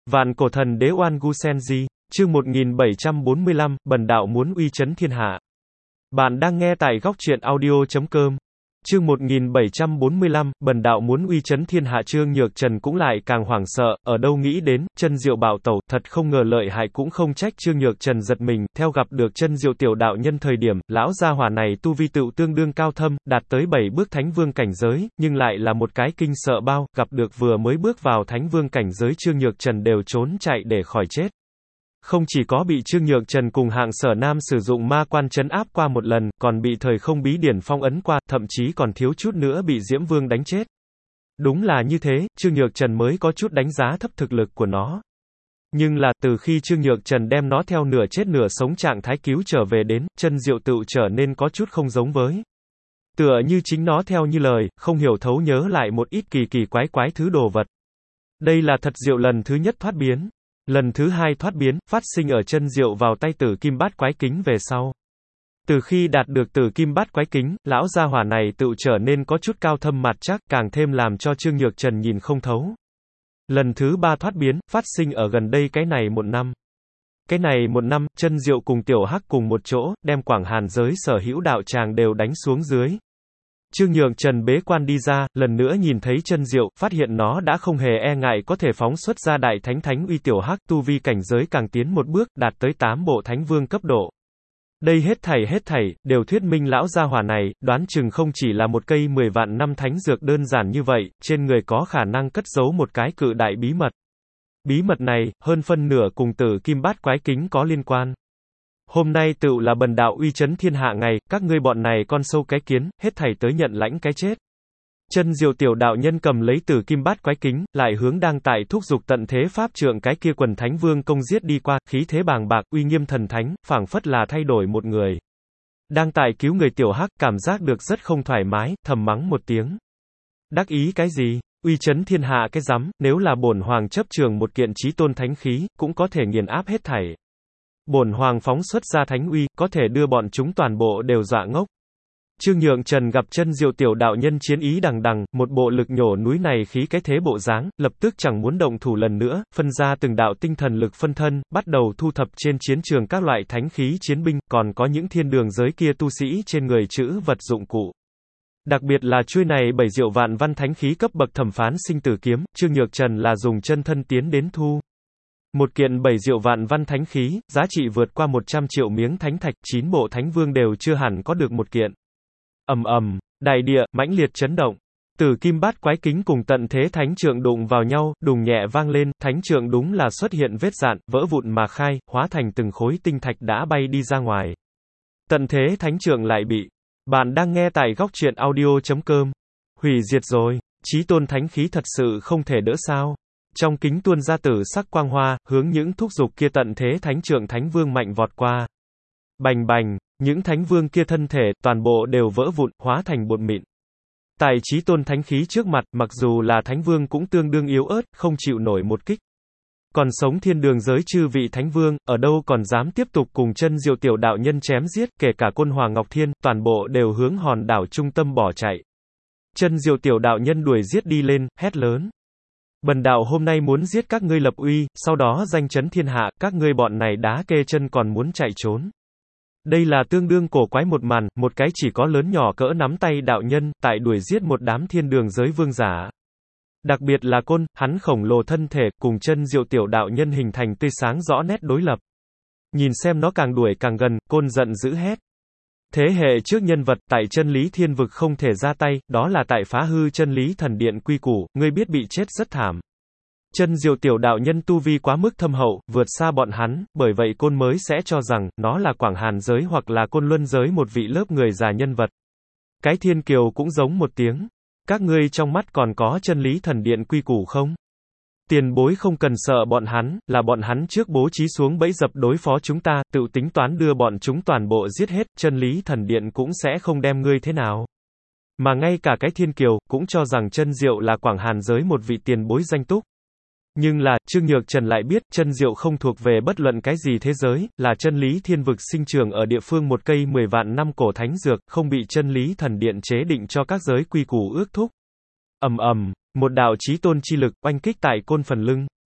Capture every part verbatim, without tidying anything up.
Vạn cổ thần đế Oan Gu Senji, chương một nghìn bảy trăm bốn mươi lăm, bần đạo muốn uy chấn thiên hạ. Bạn đang nghe tại góc truyện audio chấm com. Chương một nghìn bảy trăm bốn mươi lăm, bần đạo muốn uy chấn thiên hạ. Trương Nhược Trần cũng lại càng hoảng sợ, ở đâu nghĩ đến, chân diệu bảo tẩu, thật không ngờ lợi hại cũng không trách Trương Nhược Trần giật mình, theo gặp được chân diệu tiểu đạo nhân thời điểm, lão gia hỏa này tu vi tựu tương đương cao thâm, đạt tới bảy bước thánh vương cảnh giới, nhưng lại là một cái kinh sợ bao, gặp được vừa mới bước vào thánh vương cảnh giới Trương Nhược Trần đều trốn chạy để khỏi chết. Không chỉ có bị Trương Nhược Trần cùng hạng Sở Nam sử dụng ma quan trấn áp qua một lần, còn bị thời không bí điển phong ấn qua, thậm chí còn thiếu chút nữa bị Diễm Vương đánh chết. Đúng là như thế, Trương Nhược Trần mới có chút đánh giá thấp thực lực của nó. Nhưng là, từ khi Trương Nhược Trần đem nó theo nửa chết nửa sống trạng thái cứu trở về đến, chân diệu tựu trở nên có chút không giống với. Tựa như chính nó theo như lời, không hiểu thấu nhớ lại một ít kỳ kỳ quái quái thứ đồ vật. Đây là thật diệu lần thứ nhất thoát biến. Lần thứ hai thoát biến, phát sinh ở chân diệu vào tay tử kim bát quái kính về sau. Từ khi đạt được tử kim bát quái kính, lão gia hỏa này tự trở nên có chút cao thâm mặt chắc, càng thêm làm cho Trương Nhược Trần nhìn không thấu. Lần thứ ba thoát biến, phát sinh ở gần đây cái này một năm. Cái này một năm, chân diệu cùng tiểu hắc cùng một chỗ, đem Quảng Hàn giới sở hữu đạo tràng đều đánh xuống dưới. Trương Nhược Trần bế quan đi ra, lần nữa nhìn thấy chân diệu, phát hiện nó đã không hề e ngại có thể phóng xuất ra đại thánh thánh uy. Tiểu hắc tu vi cảnh giới càng tiến một bước, đạt tới tám bộ thánh vương cấp độ. Đây hết thảy hết thảy, đều thuyết minh lão gia hỏa này, đoán chừng không chỉ là một cây mười vạn năm thánh dược đơn giản như vậy, trên người có khả năng cất giấu một cái cự đại bí mật. Bí mật này, hơn phân nửa cùng tử kim bát quái kính có liên quan. Hôm nay tựu là bần đạo uy chấn thiên hạ ngày, các ngươi bọn này con sâu cái kiến, hết thảy tới nhận lãnh cái chết. Chân diệu tiểu đạo nhân cầm lấy tử kim bát quái kính, lại hướng đang tại thúc dục tận thế pháp trượng cái kia quần thánh vương công giết đi qua, khí thế bàng bạc, uy nghiêm thần thánh, phảng phất là thay đổi một người. Đang tại cứu người tiểu hắc, cảm giác được rất không thoải mái, thầm mắng một tiếng. Đắc ý cái gì? Uy chấn thiên hạ cái rắm, nếu là bổn hoàng chấp trường một kiện chí tôn thánh khí, cũng có thể nghiền áp hết thảy. Bổn hoàng phóng xuất ra thánh uy, có thể đưa bọn chúng toàn bộ đều dọa ngốc. Trương Nhược Trần gặp chân diệu tiểu đạo nhân chiến ý đằng đằng, một bộ lực nhổ núi này khí cái thế bộ dáng, lập tức chẳng muốn động thủ lần nữa, phân ra từng đạo tinh thần lực phân thân, bắt đầu thu thập trên chiến trường các loại thánh khí chiến binh, còn có những thiên đường giới kia tu sĩ trên người chữ vật dụng cụ. Đặc biệt là chuôi này bảy diệu vạn văn thánh khí cấp bậc thẩm phán sinh tử kiếm, Trương Nhược Trần là dùng chân thân tiến đến thu. Một kiện bảy diệu vạn văn thánh khí, giá trị vượt qua một trăm triệu miếng thánh thạch, chín bộ thánh vương đều chưa hẳn có được một kiện. Ầm ầm, đại địa mãnh liệt chấn động. Tử kim bát quái kính cùng tận thế thánh trượng đụng vào nhau, đùng nhẹ vang lên, thánh trượng đúng là xuất hiện vết dạn, vỡ vụn mà khai, hóa thành từng khối tinh thạch đã bay đi ra ngoài. Tận thế thánh trượng lại bị. Bạn đang nghe tại góc truyện audio chấm com. Hủy diệt rồi, chí tôn thánh khí thật sự không thể đỡ sao? Trong kính tuôn ra tử sắc quang hoa, hướng những thúc dục kia tận thế thánh trượng thánh vương mạnh vọt qua. Bành bành, những thánh vương kia thân thể, toàn bộ đều vỡ vụn, hóa thành bột mịn. Tại chí tôn thánh khí trước mặt, mặc dù là thánh vương cũng tương đương yếu ớt, không chịu nổi một kích. Còn sống thiên đường giới chư vị thánh vương, ở đâu còn dám tiếp tục cùng chân diệu tiểu đạo nhân chém giết, kể cả Côn Hoàng Ngọc Thiên, toàn bộ đều hướng hòn đảo trung tâm bỏ chạy. Chân diệu tiểu đạo nhân đuổi giết đi lên, hét lớn. Bần đạo hôm nay muốn giết các ngươi lập uy, sau đó danh chấn thiên hạ, các ngươi bọn này đá kê chân còn muốn chạy trốn. Đây là tương đương cổ quái một màn, một cái chỉ có lớn nhỏ cỡ nắm tay đạo nhân, tại đuổi giết một đám thiên đường giới vương giả. Đặc biệt là Côn, hắn khổng lồ thân thể, cùng chân diệu tiểu đạo nhân hình thành tươi sáng rõ nét đối lập. Nhìn xem nó càng đuổi càng gần, Côn giận dữ hét. Thế hệ trước nhân vật, tại chân lý thiên vực không thể ra tay, đó là tại phá hư chân lý thần điện quy củ, ngươi biết bị chết rất thảm. Chân diệu tiểu đạo nhân tu vi quá mức thâm hậu, vượt xa bọn hắn, bởi vậy Côn mới sẽ cho rằng, nó là Quảng Hàn giới hoặc là Côn Luân giới một vị lớp người già nhân vật. Cái thiên kiều cũng giống một tiếng. Các ngươi trong mắt còn có chân lý thần điện quy củ không? Tiền bối không cần sợ bọn hắn, là bọn hắn trước bố trí xuống bẫy dập đối phó chúng ta, tự tính toán đưa bọn chúng toàn bộ giết hết, chân lý thần điện cũng sẽ không đem ngươi thế nào. Mà ngay cả cái thiên kiều, cũng cho rằng chân diệu là Quảng Hàn giới một vị tiền bối danh túc. Nhưng là, Trương Nhược Trần lại biết, chân diệu không thuộc về bất luận cái gì thế giới, là chân lý thiên vực sinh trưởng ở địa phương một cây mười vạn năm cổ thánh dược, không bị chân lý thần điện chế định cho các giới quy củ ước thúc. Ầm ầm, một đạo chí tôn chi lực, oanh kích tại Côn phần lưng.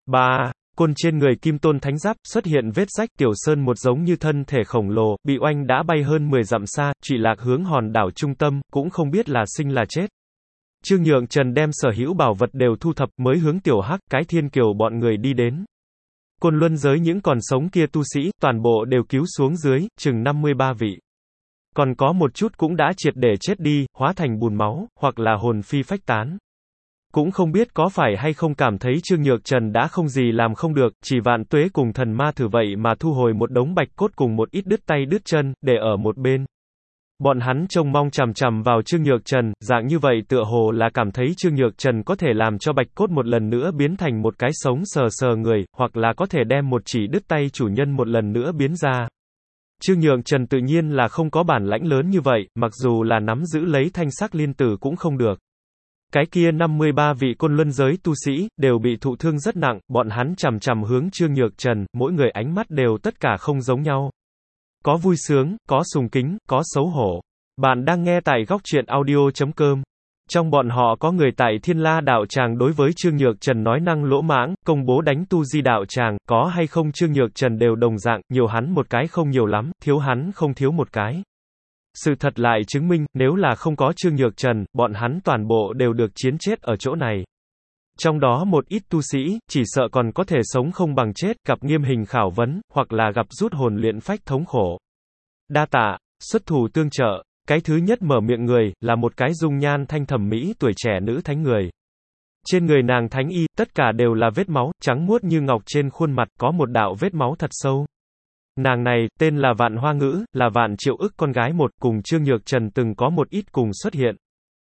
ba. Côn trên người Kim Tôn Thánh Giáp, xuất hiện vết rách, Tiểu Sơn một giống như thân thể khổng lồ, bị oanh đã bay hơn mười dặm xa, trụy lạc hướng hòn đảo trung tâm, cũng không biết là sinh là chết. Trương Nhượng Trần đem sở hữu bảo vật đều thu thập, mới hướng Tiểu Hắc, cái Thiên Kiều bọn người đi đến. Côn Luân giới những còn sống kia tu sĩ, toàn bộ đều cứu xuống dưới, chừng năm mươi ba vị. Còn có một chút cũng đã triệt để chết đi, hóa thành bùn máu, hoặc là hồn phi phách tán. Cũng không biết có phải hay không cảm thấy Trương Nhược Trần đã không gì làm không được, chỉ Vạn Tuế cùng thần ma thử vậy mà thu hồi một đống bạch cốt cùng một ít đứt tay đứt chân, để ở một bên. Bọn hắn trông mong chằm chằm vào Trương Nhược Trần, dạng như vậy tựa hồ là cảm thấy Trương Nhược Trần có thể làm cho bạch cốt một lần nữa biến thành một cái sống sờ sờ người, hoặc là có thể đem một chỉ đứt tay chủ nhân một lần nữa biến ra. Trương Nhược Trần tự nhiên là không có bản lãnh lớn như vậy, mặc dù là nắm giữ lấy thanh sắc liên tử cũng không được. Cái kia năm mươi ba vị Côn Luân giới tu sĩ, đều bị thụ thương rất nặng, bọn hắn chằm chằm hướng Trương Nhược Trần, mỗi người ánh mắt đều tất cả không giống nhau. Có vui sướng, có sùng kính, có xấu hổ. Bạn đang nghe tại góc truyện audio chấm com. Trong bọn họ có người tại Thiên La đạo tràng đối với Trương Nhược Trần nói năng lỗ mãng, công bố đánh tu di đạo tràng, có hay không Trương Nhược Trần đều đồng dạng, nhiều hắn một cái không nhiều lắm, thiếu hắn không thiếu một cái. Sự thật lại chứng minh, nếu là không có Trương Nhược Trần, bọn hắn toàn bộ đều được chiến chết ở chỗ này. Trong đó một ít tu sĩ, chỉ sợ còn có thể sống không bằng chết, gặp nghiêm hình khảo vấn, hoặc là gặp rút hồn luyện phách thống khổ. Đa tạ, xuất thủ tương trợ. Cái thứ nhất mở miệng người, là một cái dung nhan thanh thẩm mỹ tuổi trẻ nữ thánh người. Trên người nàng thánh y, tất cả đều là vết máu, trắng muốt như ngọc, trên khuôn mặt có một đạo vết máu thật sâu. Nàng này, tên là Vạn Hoa Ngữ, là Vạn Triệu Ức con gái một, cùng Trương Nhược Trần từng có một ít cùng xuất hiện.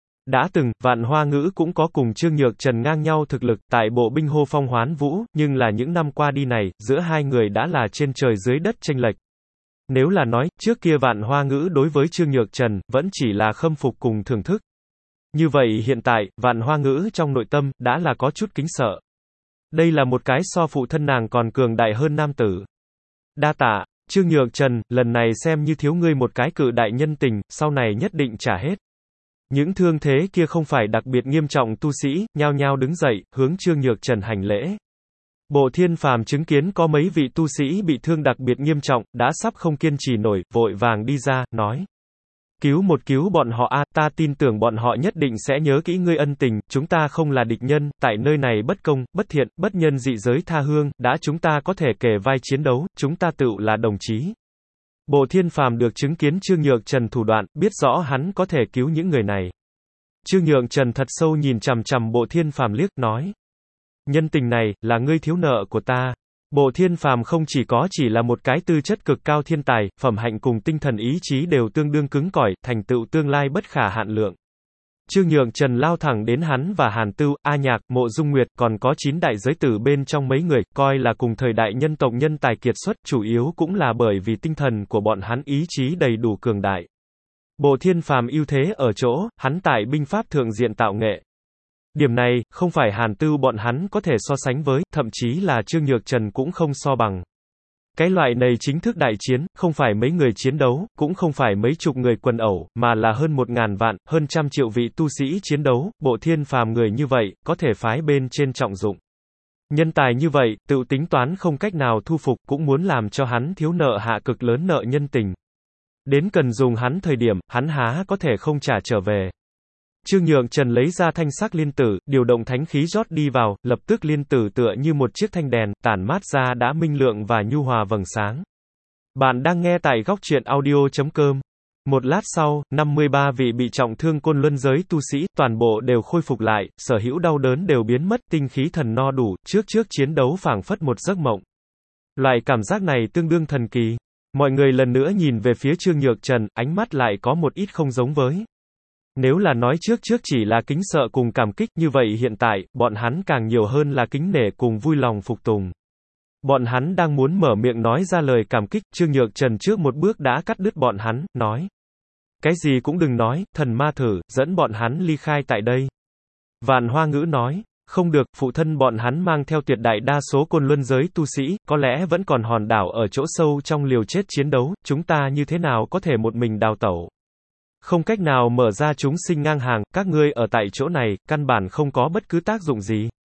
Đã từng, Vạn Hoa Ngữ cũng có cùng Trương Nhược Trần ngang nhau thực lực, tại bộ binh hô phong hoán vũ, nhưng là những năm qua đi này, giữa hai người đã là trên trời dưới đất chênh lệch. Nếu là nói, trước kia Vạn Hoa Ngữ đối với Trương Nhược Trần, vẫn chỉ là khâm phục cùng thưởng thức. Như vậy hiện tại, Vạn Hoa Ngữ trong nội tâm, đã là có chút kính sợ. Đây là một cái so phụ thân nàng còn cường đại hơn nam tử. Đa tạ, Trương Nhược Trần, lần này xem như thiếu ngươi một cái cự đại nhân tình, sau này nhất định trả hết. Những thương thế kia không phải đặc biệt nghiêm trọng tu sĩ, nhao nhao đứng dậy, hướng Trương Nhược Trần hành lễ. Bộ Thiên Phàm chứng kiến có mấy vị tu sĩ bị thương đặc biệt nghiêm trọng, đã sắp không kiên trì nổi, vội vàng đi ra, nói. Cứu một cứu bọn họ a, ta tin tưởng bọn họ nhất định sẽ nhớ kỹ ngươi ân tình, chúng ta không là địch nhân, tại nơi này bất công, bất thiện, bất nhân dị giới tha hương, đã chúng ta có thể kề vai chiến đấu, chúng ta tựu là đồng chí. Bộ Thiên Phàm được chứng kiến Trương Nhược Trần thủ đoạn, biết rõ hắn có thể cứu những người này. Trương Nhược Trần thật sâu nhìn chằm chằm Bộ Thiên Phàm liếc, nói. Nhân tình này, là ngươi thiếu nợ của ta. Bộ Thiên Phàm không chỉ có chỉ là một cái tư chất cực cao thiên tài, phẩm hạnh cùng tinh thần ý chí đều tương đương cứng cỏi, thành tựu tương lai bất khả hạn lượng. Trương Nhược Trần lao thẳng đến hắn và Hàn Tưu, A Nhạc, Mộ Dung Nguyệt, còn có chín đại giới tử bên trong mấy người, coi là cùng thời đại nhân tộc nhân tài kiệt xuất, chủ yếu cũng là bởi vì tinh thần của bọn hắn ý chí đầy đủ cường đại. Bộ Thiên Phàm ưu thế ở chỗ, hắn tại binh pháp thượng diện tạo nghệ. Điểm này, không phải Hàn Tưu bọn hắn có thể so sánh với, thậm chí là Trương Nhược Trần cũng không so bằng. Cái loại này chính thức đại chiến, không phải mấy người chiến đấu, cũng không phải mấy chục người quần ẩu, mà là hơn một ngàn vạn, hơn trăm triệu vị tu sĩ chiến đấu, Bộ Thiên Phàm người như vậy, có thể phái bên trên trọng dụng. Nhân tài như vậy, tự tính toán không cách nào thu phục, cũng muốn làm cho hắn thiếu nợ hạ cực lớn nợ nhân tình. Đến cần dùng hắn thời điểm, hắn há có thể không trả trở về. Trương Nhược Trần lấy ra thanh sắc liên tử, điều động thánh khí rót đi vào, lập tức liên tử tựa như một chiếc thanh đèn, tản mát ra đã minh lượng và nhu hòa vầng sáng. Bạn đang nghe tại góc truyện audio chấm com. Một lát sau, năm mươi ba vị bị trọng thương Côn Luân giới tu sĩ, toàn bộ đều khôi phục lại, sở hữu đau đớn đều biến mất, tinh khí thần no đủ, trước trước chiến đấu phảng phất một giấc mộng. Loại cảm giác này tương đương thần kỳ. Mọi người lần nữa nhìn về phía Trương Nhược Trần, ánh mắt lại có một ít không giống với. Nếu là nói trước trước chỉ là kính sợ cùng cảm kích, như vậy hiện tại, bọn hắn càng nhiều hơn là kính nể cùng vui lòng phục tùng. Bọn hắn đang muốn mở miệng nói ra lời cảm kích, Trương Nhược Trần trước một bước đã cắt đứt bọn hắn, nói. Cái gì cũng đừng nói, thần ma thử, dẫn bọn hắn ly khai tại đây. Vạn Hoa Ngữ nói, không được, phụ thân bọn hắn mang theo tuyệt đại đa số Côn Luân giới tu sĩ, có lẽ vẫn còn hòn đảo ở chỗ sâu trong liều chết chiến đấu, chúng ta như thế nào có thể một mình đào tẩu. Không cách nào mở ra chúng sinh ngang hàng, các ngươi ở tại chỗ này, căn bản không có bất cứ tác dụng gì.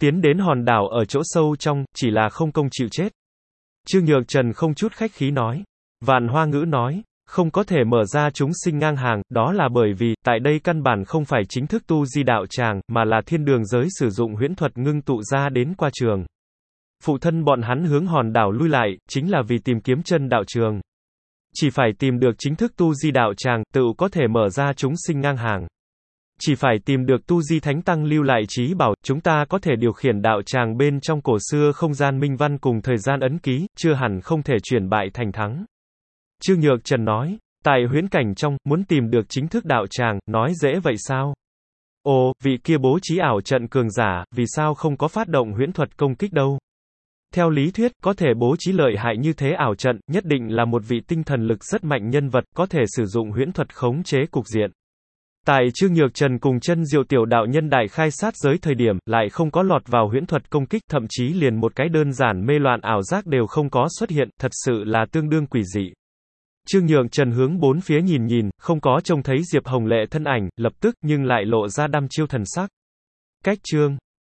tiến đến hòn đảo ở chỗ sâu trong, chỉ là không công chịu chết. Trương Nhược Trần không chút khách khí nói. Vạn Hoa Ngữ nói, không có thể mở ra chúng sinh ngang hàng, đó là bởi vì, tại đây căn bản không phải chính thức tu di đạo tràng, mà là thiên đường giới sử dụng huyễn thuật ngưng tụ ra đến qua trường. Phụ thân bọn hắn hướng hòn đảo lui lại, chính là vì tìm kiếm chân đạo trường. Chỉ phải tìm được chính thức tu di đạo tràng, tự có thể mở ra chúng sinh ngang hàng. Chỉ phải tìm được tu di thánh tăng lưu lại trí bảo, chúng ta có thể điều khiển đạo tràng bên trong cổ xưa không gian minh văn cùng thời gian ấn ký, chưa hẳn không thể chuyển bại thành thắng. Trương Nhược Trần nói, tại huyễn cảnh trong, muốn tìm được chính thức đạo tràng, nói dễ vậy sao? Ồ, vị kia bố trí ảo trận cường giả, vì sao không có phát động huyễn thuật công kích đâu? Theo lý thuyết, có thể bố trí lợi hại như thế ảo trận, nhất định là một vị tinh thần lực rất mạnh nhân vật, có thể sử dụng huyễn thuật khống chế cục diện. Tại Trương Nhược Trần cùng chân diệu tiểu đạo nhân đại khai sát giới thời điểm, lại không có lọt vào huyễn thuật công kích, thậm chí liền một cái đơn giản mê loạn ảo giác đều không có xuất hiện, thật sự là tương đương quỷ dị. Trương Nhược Trần hướng bốn phía nhìn nhìn, không có trông thấy Diệp Hồng Lệ thân ảnh, lập tức, nhưng lại lộ ra đăm chiêu thần sắc. Cách chương